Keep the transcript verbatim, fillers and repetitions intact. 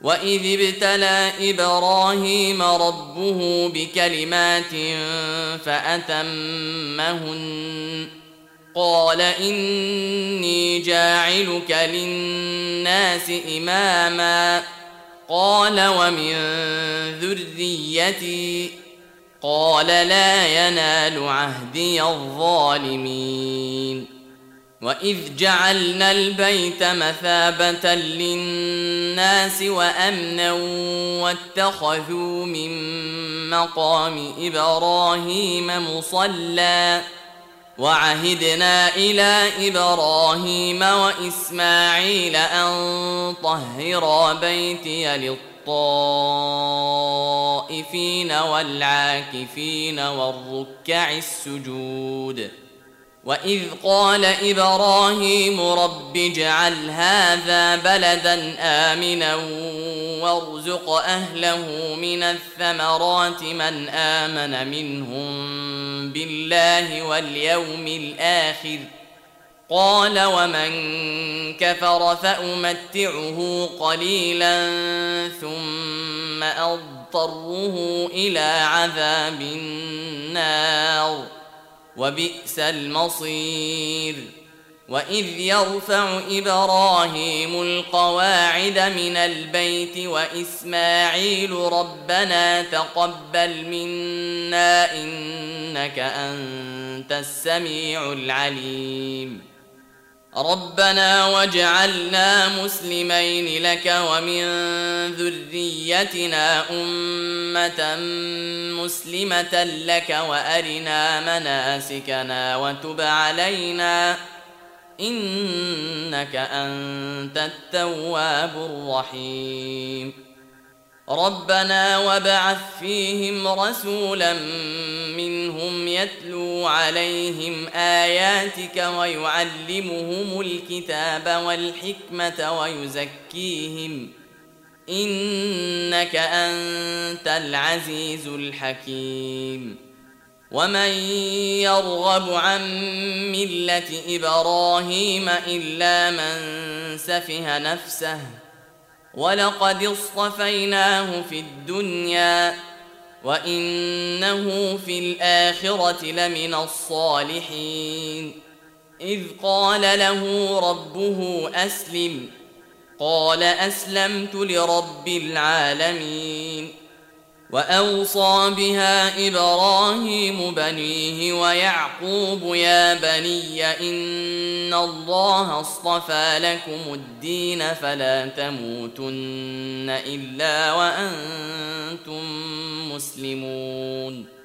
وإذ ابتلى إبراهيم ربه بكلمات فأتمهن قال إني جاعلك للناس إماما قال ومن ذريتي قال لا ينال عهدي الظالمين وإذ جعلنا البيت مثابة للناس وأمنا واتخذوا من مقام إبراهيم مصلى وعهدنا إلى إبراهيم وإسماعيل أن طهرا بيتي للطائفين والعاكفين والركع السجود وإذ قال إبراهيم رب اجعل هذا بلدا آمنا وارزق أهله من الثمرات من آمن منهم بالله واليوم الآخر قال ومن كفر فأمتعه قليلا ثم أضطره إلى عذاب النار وبئس المصير وإذ يرفع إبراهيم القواعد من البيت وإسماعيل ربنا تقبل منا إنك أنت السميع العليم ربنا واجعلنا مسلمين لك ومن ذريتنا أمة مسلمة لك وأرنا مناسكنا وتب علينا إنك أنت التواب الرحيم ربنا وابعث فيهم رسولا منهم يتلو عليهم آياتك ويعلمهم الكتاب والحكمة ويزكيهم إنك أنت العزيز الحكيم ومن يرغب عن ملة إبراهيم إلا من سفه نفسه ولقد اصطفيناه في الدنيا وإنه في الآخرة لمن الصالحين إذ قال له ربه أسلم قال أسلمت لرب العالمين وأوصى بها إبراهيم بنيه ويعقوب يا بني إن الله اصطفى لكم الدين فلا تموتن إلا وأنتم مسلمون